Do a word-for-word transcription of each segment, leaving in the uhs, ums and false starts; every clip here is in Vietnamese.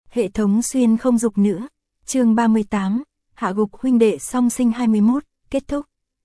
Hệ thống xuyên không dục nữa. Chương ba mươi tám, hạ gục huynh đệ song sinh hai mươi mốt, kết thúc.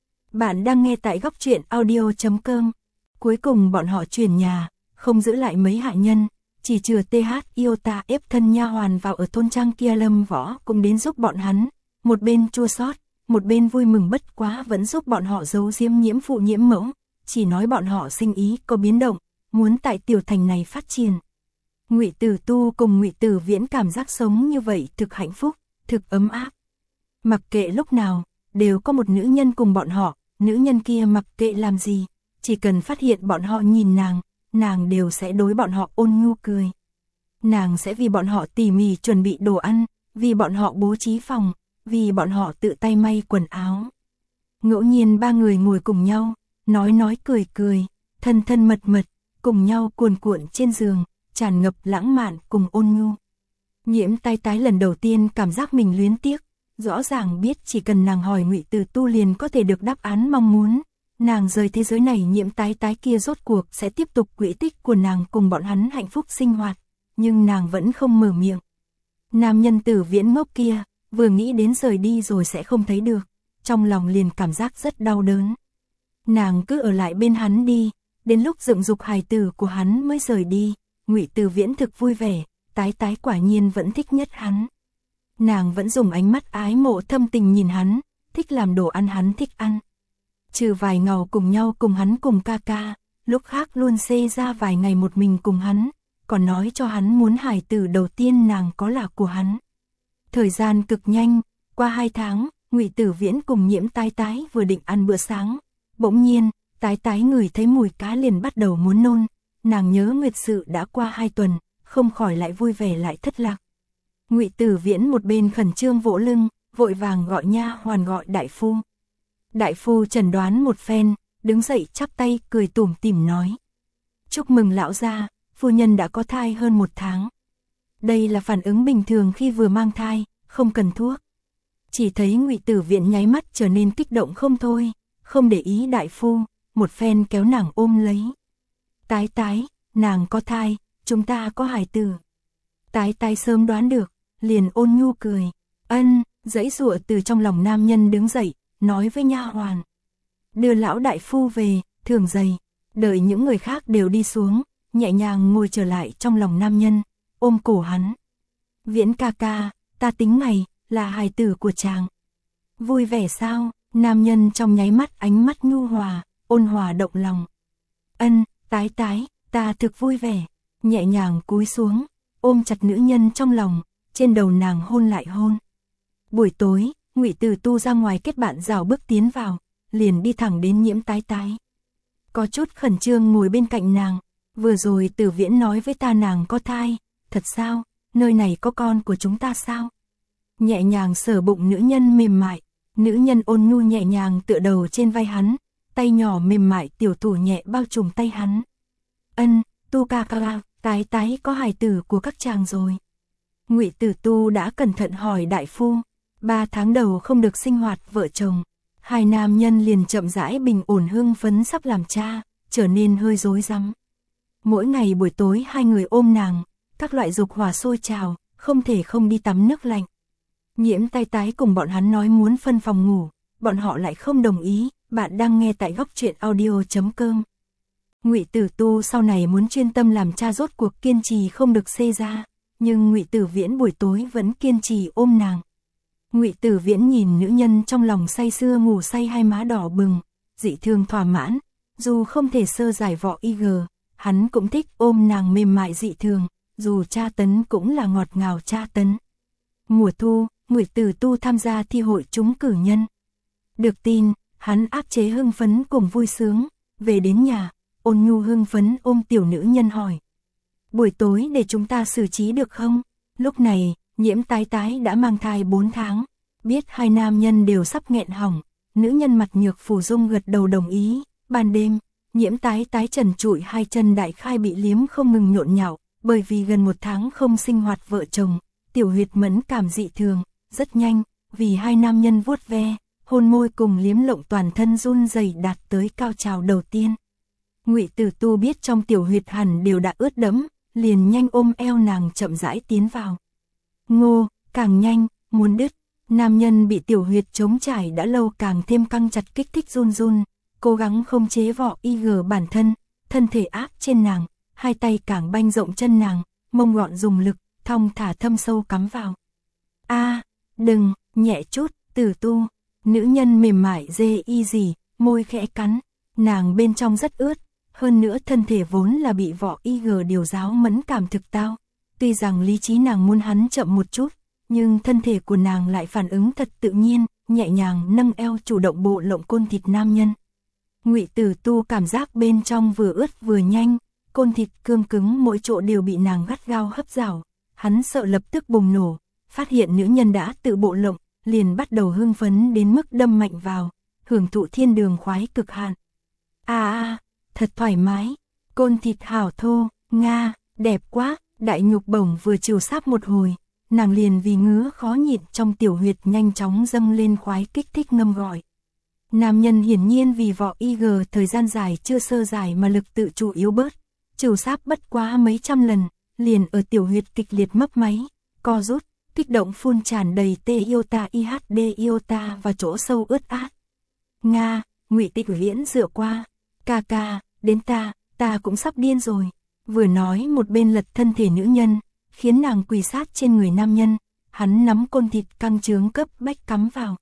Bạn đang nghe tại góc truyện audio chấm com. Cuối cùng bọn họ chuyển nhà, không giữ lại mấy hạ nhân, chỉ chừa tê hát Iota ép thân nha hoàn vào ở thôn trang kia. Lâm Võ cũng đến giúp bọn hắn, một bên chua xót, một bên vui mừng, bất quá vẫn giúp bọn họ giấu giếm nhiễm phụ nhiễm mẫu, chỉ nói bọn họ sinh ý có biến động, muốn tại tiểu thành này phát triển. Ngụy Tử Tu cùng Ngụy Tử Viễn cảm giác sống như vậy thực hạnh phúc, thực ấm áp. Mặc kệ lúc nào, đều có một nữ nhân cùng bọn họ, nữ nhân kia mặc kệ làm gì, chỉ cần phát hiện bọn họ nhìn nàng, nàng đều sẽ đối bọn họ ôn nhu cười. Nàng sẽ vì bọn họ tỉ mỉ chuẩn bị đồ ăn, vì bọn họ bố trí phòng, vì bọn họ tự tay may quần áo. Ngẫu nhiên ba người ngồi cùng nhau, nói nói cười cười, thân thân mật mật, cùng nhau cuồn cuộn trên giường, tràn ngập lãng mạn cùng ôn nhu. Nhiễm Tái Tái lần đầu tiên cảm giác mình luyến tiếc, rõ ràng biết chỉ cần nàng hỏi Ngụy Tử Tu liền có thể được đáp án mong muốn. Nàng rời thế giới này, Nhiễm Tái Tái kia rốt cuộc sẽ tiếp tục quỹ tích của nàng cùng bọn hắn hạnh phúc sinh hoạt, nhưng nàng vẫn không mở miệng. Nam nhân Tử Viễn ngốc kia, vừa nghĩ đến rời đi rồi sẽ không thấy được, trong lòng liền cảm giác rất đau đớn. Nàng cứ ở lại bên hắn đi, đến lúc dựng dục hài tử của hắn mới rời đi. Ngụy Tử Viễn thực vui vẻ, Tái Tái quả nhiên vẫn thích nhất hắn. Nàng vẫn dùng ánh mắt ái mộ thâm tình nhìn hắn, thích làm đồ ăn hắn thích ăn. Trừ vài ngầu cùng nhau cùng hắn cùng ca ca, lúc khác luôn xê ra vài ngày một mình cùng hắn, còn nói cho hắn muốn hài tử đầu tiên nàng có là của hắn. Thời gian cực nhanh, qua hai tháng, Ngụy Tử Viễn cùng Nhiễm Tái Tái vừa định ăn bữa sáng, bỗng nhiên, Tái Tái ngửi thấy mùi cá liền bắt đầu muốn nôn. Nàng nhớ nguyệt sự đã qua hai tuần, không khỏi lại vui vẻ lại thất lạc. Ngụy Tử Viễn một bên khẩn trương vỗ lưng, vội vàng gọi nha hoàn gọi đại phu. Đại phu chẩn đoán một phen, đứng dậy chắp tay cười tủm tỉm nói: "Chúc mừng lão gia, phu nhân đã có thai hơn một tháng. Đây là phản ứng bình thường khi vừa mang thai, không cần thuốc." Chỉ thấy Ngụy Tử Viễn nháy mắt trở nên kích động không thôi, không để ý đại phu, một phen kéo nàng ôm lấy. "Tái Tái, nàng có thai, chúng ta có hài tử." Tái Tái sớm đoán được, liền ôn nhu cười, ân, giãy giụa từ trong lòng nam nhân đứng dậy, nói với nha hoàn: "Đưa lão đại phu về, thường giày." Đợi những người khác đều đi xuống, nhẹ nhàng ngồi trở lại trong lòng nam nhân, ôm cổ hắn. "Viễn ca ca, ta tính ngày, là hài tử của chàng. Vui vẻ sao?" Nam nhân trong nháy mắt ánh mắt nhu hòa, ôn hòa động lòng. "Ân, Tái Tái, ta thực vui vẻ." Nhẹ nhàng cúi xuống, ôm chặt nữ nhân trong lòng, trên đầu nàng hôn lại hôn. Buổi tối, Ngụy Tử Tu ra ngoài kết bạn rào bước tiến vào, liền đi thẳng đến Nhiễm Tái Tái. Có chút khẩn trương ngồi bên cạnh nàng, "Vừa rồi Tử Viễn nói với ta nàng có thai, thật sao? Nơi này có con của chúng ta sao?" Nhẹ nhàng sờ bụng nữ nhân mềm mại, nữ nhân ôn nhu nhẹ nhàng tựa đầu trên vai hắn, tay nhỏ mềm mại tiểu thủ nhẹ bao trùm tay hắn. "Ân, Tu ca ca, Tái Tái có hài tử của các chàng rồi." Ngụy Tử Tu đã cẩn thận hỏi đại phu. Ba tháng đầu không được sinh hoạt vợ chồng, hai nam nhân liền chậm rãi bình ổn hưng phấn sắp làm cha, trở nên hơi rối rắm. Mỗi ngày buổi tối hai người ôm nàng, các loại dục hỏa sôi trào, không thể không đi tắm nước lạnh. Nhiễm Tái Tái cùng bọn hắn nói muốn phân phòng ngủ, bọn họ lại không đồng ý. Bạn đang nghe tại góc truyện audio chấm com. Ngụy Tử Tu sau này muốn chuyên tâm làm cha, rốt cuộc kiên trì không được xê ra, nhưng Ngụy Tử Viễn buổi tối vẫn kiên trì ôm nàng. Ngụy Tử Viễn nhìn nữ nhân trong lòng say sưa ngủ say, hai má đỏ bừng, dị thường thỏa mãn, dù không thể sơ giải vỏ y gờ, hắn cũng thích ôm nàng mềm mại dị thường, dù tra tấn cũng là ngọt ngào tra tấn. Mùa thu, Ngụy Tử Tu tham gia thi hội trúng cử nhân. Được tin, hắn áp chế hưng phấn cùng vui sướng, về đến nhà, ôn nhu hưng phấn ôm tiểu nữ nhân hỏi: "Buổi tối để chúng ta xử trí được không?" Lúc này, Nhiễm Tái Tái đã mang thai bốn tháng, biết hai nam nhân đều sắp nghẹn hỏng, nữ nhân mặt nhược phù dung gật đầu đồng ý. Ban đêm, Nhiễm Tái Tái trần trụi hai chân đại khai bị liếm không ngừng nhộn nhạo, bởi vì gần một tháng không sinh hoạt vợ chồng, tiểu huyệt mẫn cảm dị thường, rất nhanh, vì hai nam nhân vuốt ve, hôn môi cùng liếm lộng toàn thân run rẩy đạt tới cao trào đầu tiên. Ngụy Tử Tu biết trong tiểu huyệt hẳn đều đã ướt đẫm, liền nhanh ôm eo nàng chậm rãi tiến vào. ngô, càng nhanh, muốn đứt. Nam nhân bị tiểu huyệt chống trải đã lâu càng thêm căng chặt kích thích run run, cố gắng khống chế vỏ i giê bản thân, thân thể áp trên nàng, hai tay càng banh rộng chân nàng, mông gọn dùng lực, thong thả thâm sâu cắm vào. A, đừng, nhẹ chút, Tử Tu. Nữ nhân mềm mại dê y gì, môi khẽ cắn, nàng bên trong rất ướt, hơn nữa thân thể vốn là bị vỏ i giê điều giáo mẫn cảm thực tao. Tuy rằng lý trí nàng muốn hắn chậm một chút, nhưng thân thể của nàng lại phản ứng thật tự nhiên, nhẹ nhàng nâng eo chủ động bộ lộng côn thịt nam nhân. Ngụy Tử Tu cảm giác bên trong vừa ướt vừa nhanh, côn thịt cương cứng mỗi chỗ đều bị nàng gắt gao hấp rảo, hắn sợ lập tức bùng nổ, phát hiện nữ nhân đã tự bộ lộng, liền bắt đầu hưng phấn đến mức đâm mạnh vào, hưởng thụ thiên đường khoái cực hạn. A a, thật thoải mái, côn thịt hảo thô, nga, đẹp quá, đại nhục bổng vừa chiều sáp một hồi, nàng liền vì ngứa khó nhịn trong tiểu huyệt nhanh chóng dâng lên khoái kích thích ngâm gọi. Nam nhân hiển nhiên vì vỏ i giê thời gian dài chưa sơ giải mà lực tự chủ yếu bớt, chiều sáp bất quá mấy trăm lần, liền ở tiểu huyệt kịch liệt mấp máy, co rút, kích động phun tràn đầy tê iota ihd iota và chỗ sâu ướt át. Nga, Ngụy Tịch Viễn dựa qua, ca ca, đến ta, ta cũng sắp điên rồi. Vừa nói một bên lật thân thể nữ nhân, khiến nàng quỳ sát trên người nam nhân, hắn nắm côn thịt căng trướng cấp bách cắm vào.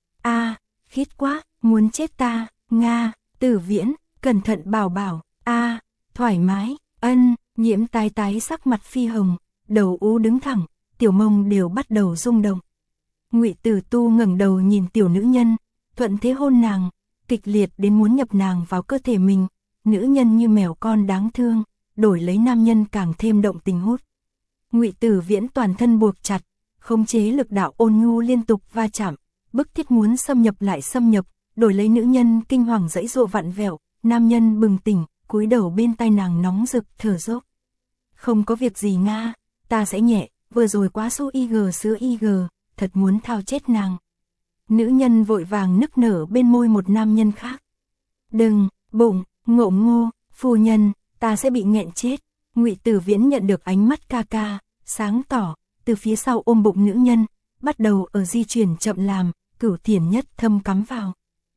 A, khít quá, muốn chết ta, Nga, Tử Viễn, cẩn thận bảo bảo, a, thoải mái, ân, Nhiễm tái tái sắc mặt phi hồng, đầu ú đứng thẳng, tiểu mông đều bắt đầu rung động. Ngụy Tử Tu ngẩng đầu nhìn tiểu nữ nhân, thuận thế hôn nàng, kịch liệt đến muốn nhập nàng vào cơ thể mình, nữ nhân như mèo con đáng thương, đổi lấy nam nhân càng thêm động tình hút. Ngụy Tử Viễn toàn thân buộc chặt, khống chế lực đạo ôn nhu liên tục va chạm, bức thiết muốn xâm nhập lại xâm nhập, đổi lấy nữ nhân kinh hoàng giãy giụa vặn vẹo, nam nhân bừng tỉnh, cúi đầu bên tai nàng nóng rực thở dốc. Không có việc gì Nga, ta sẽ nhẹ, vừa rồi quá số i giê sữa i giê, thật muốn thao chết nàng. Nữ nhân vội vàng nức nở bên môi một nam nhân khác. Đừng, bụng, ngộ ngô, phu nhân, ta sẽ bị nghẹn chết. Ngụy Tử Viễn nhận được ánh mắt ca ca, sáng tỏ, từ phía sau ôm bụng nữ nhân, bắt đầu ở di chuyển chậm làm, cửu thiền nhất thâm cắm vào.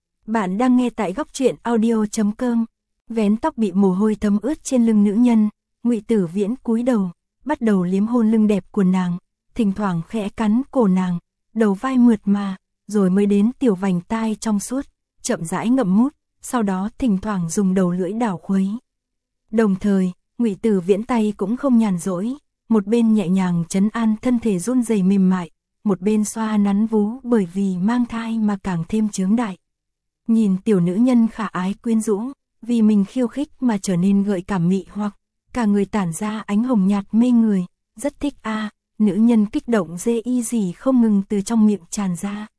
Bạn đang nghe tại góc truyện audio chấm com. Vén tóc bị mồ hôi thấm ướt trên lưng nữ nhân, Ngụy Tử Viễn cúi đầu, bắt đầu liếm hôn lưng đẹp của nàng, thỉnh thoảng khẽ cắn cổ nàng, đầu vai mượt mà, rồi mới đến tiểu vành tai trong suốt, chậm rãi ngậm mút, sau đó thỉnh thoảng dùng đầu lưỡi đảo khuấy. Đồng thời, Ngụy Tử Viễn tay cũng không nhàn rỗi, một bên nhẹ nhàng trấn an thân thể run rẩy mềm mại, một bên xoa nắn vú bởi vì mang thai mà càng thêm chướng đại. Nhìn tiểu nữ nhân khả ái quyến rũ, vì mình khiêu khích mà trở nên gợi cảm mị hoặc, cả người tản ra ánh hồng nhạt mê người, rất thích a, à, nữ nhân kích động dê y gì không ngừng từ trong miệng tràn ra.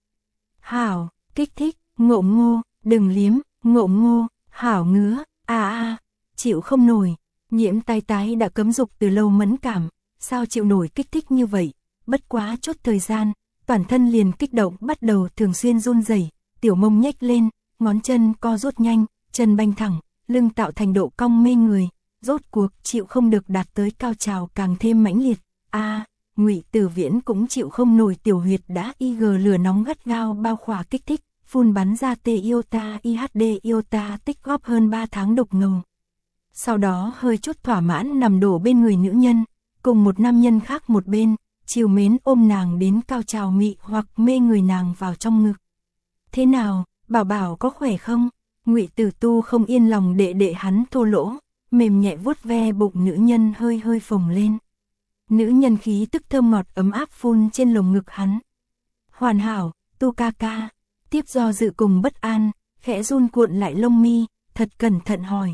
Hảo, kích thích, ngộ ngô, đừng liếm, ngộ ngô, hảo ngứa, a à, a, à, chịu không nổi. Nhiễm tái tái đã cấm dục từ lâu mẫn cảm, sao chịu nổi kích thích như vậy, bất quá chút thời gian, toàn thân liền kích động bắt đầu thường xuyên run rẩy, tiểu mông nhếch lên, ngón chân co rút nhanh, chân banh thẳng, lưng tạo thành độ cong mê người, rốt cuộc chịu không được đạt tới cao trào càng thêm mãnh liệt. A, à, Ngụy Tử Viễn cũng chịu không nổi tiểu huyệt đã i giê lửa nóng gắt gao bao khỏa kích thích, phun bắn ra tê iota ihd iota tích góp hơn ba tháng đục ngầu. Sau đó hơi chút thỏa mãn nằm đổ bên người nữ nhân, cùng một nam nhân khác một bên, chiều mến ôm nàng đến cao trào mị hoặc mê người nàng vào trong ngực. Thế nào, bảo bảo có khỏe không? Ngụy Tử Tu không yên lòng đệ đệ hắn thô lỗ, mềm nhẹ vuốt ve bụng nữ nhân hơi hơi phồng lên. Nữ nhân khí tức thơm ngọt ấm áp phun trên lồng ngực hắn. Hoàn hảo, Tu ca ca. Tiếp do dự cùng bất an, khẽ run cuộn lại lông mi, thật cẩn thận hỏi.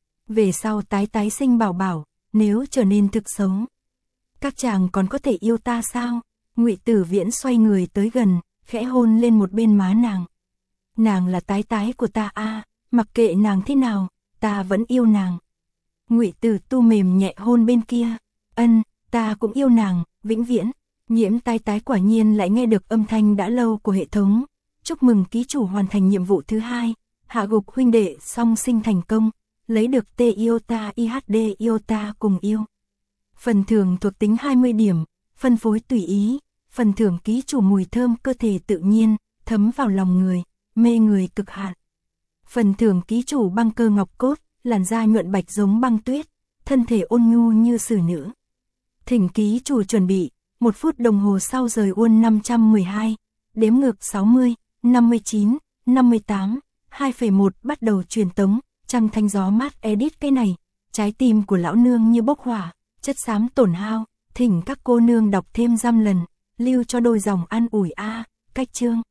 Về sau tái tái sinh bảo bảo, nếu trở nên thực sống, các chàng còn có thể yêu ta sao? Ngụy Tử Viễn xoay người tới gần, khẽ hôn lên một bên má nàng. Nàng là tái tái của ta a, à, mặc kệ nàng thế nào, ta vẫn yêu nàng. Ngụy Tử Tu mềm nhẹ hôn bên kia, ân, ta cũng yêu nàng, vĩnh viễn. Nhiễm tái tái quả nhiên lại nghe được âm thanh đã lâu của hệ thống. Chúc mừng ký chủ hoàn thành nhiệm vụ thứ hai, hạ gục huynh đệ song sinh thành công, lấy được T iota ihd iota cùng yêu. Phần thưởng thuộc tính hai mươi điểm, phân phối tùy ý, phần thưởng ký chủ mùi thơm cơ thể tự nhiên, thấm vào lòng người, mê người cực hạn. Phần thưởng ký chủ băng cơ ngọc cốt, làn da nhuận bạch giống băng tuyết, thân thể ôn nhu như xử nữ. Thỉnh ký chủ chuẩn bị, một phút đồng hồ sau rời Uôn năm trăm mười hai, đếm ngược sáu mươi, năm mươi chín, năm mươi tám, hai phẩy một bắt đầu truyền tống, trăng thanh gió mát edit cái này, trái tim của lão nương như bốc hỏa, chất xám tổn hao, thỉnh các cô nương đọc thêm dăm lần, lưu cho đôi dòng an ủi a, cách chương.